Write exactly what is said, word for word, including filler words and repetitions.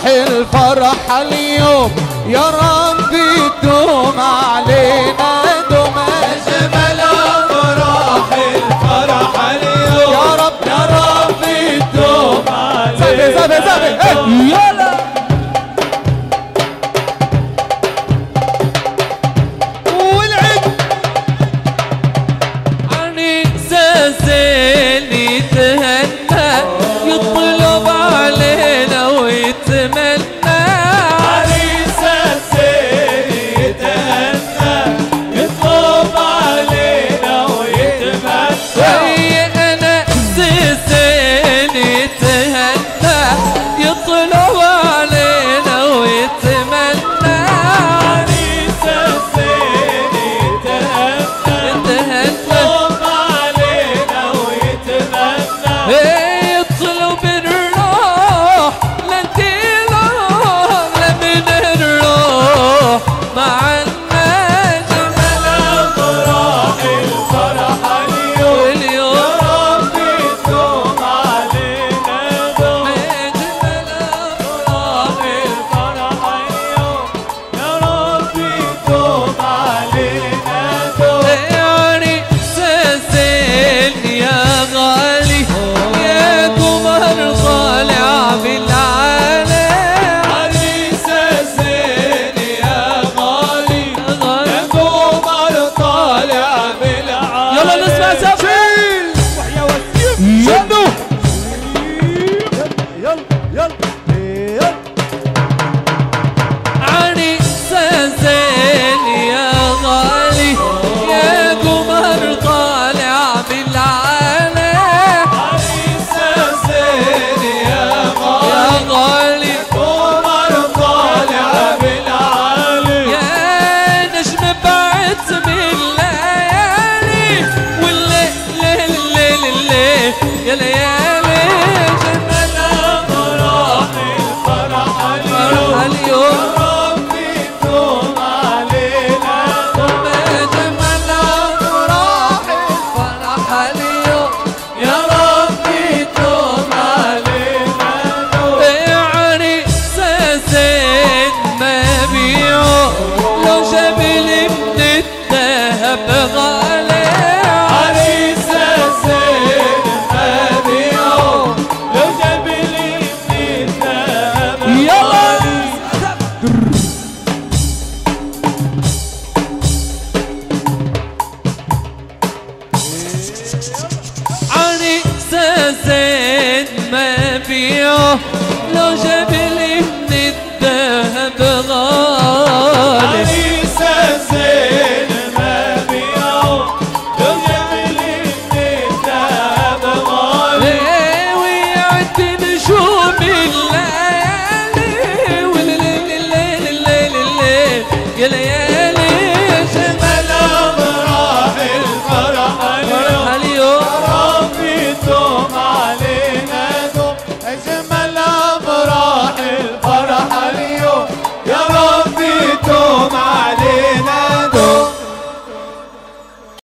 الفرح اليوم يا ربي تدوم علينا دوم. أجمل أفراح الفرح اليوم يا رب يا ربي تدوم علينا. زبي زبي زبي يلا. والعيد عريس الزين يتهنى يطلب علينا ويتمنى. عريس الزين يتهنى يطلب علينا ويتمنى. أنا الزين يتهنى يطلب علينا ويتمنى. عريس الزين يتهنى يطلب علينا ويتمنى. يطلب الروح لنديله لمن الروح معنا. أجمل أفراح الفرح اليوم يا ربي تدوم علينا دوم. أجمل أفراح الفرح اليوم يا ربي تدوم علينا دوم. عريس الزين يا غالي يا قمر طالع بالعالي. عريس الزين يا غالي يا قمر طالع بالعالي. يلا نسمع سوا. شنو يلا يلا يلا. عريس الزين يا غالي يا قمر طالع بالعالي. عريس الزين يا غالي يا قمر طالع بالعالي. يا نجم بعت بالليالي والليل الليل الليل يا ليالي. جمال أفراح الفرح اليوم يا ربي تدوم علينا دوم. جمال أفراح الفرح اليوم يا ربي تدوم علينا دوم. عريس الزين ما بيعه لو جبل من الذهب غالي. عريس الزين ما بيعه لو جبل من الذهب غالي. عريس الزين ما بيعه لو جبل من الذهب غالي. عريس الزين ما بيعه لو جبل من الذهب غالي. ويعد نجوم الليالي والليل الليل الليل الليل يا ليالي.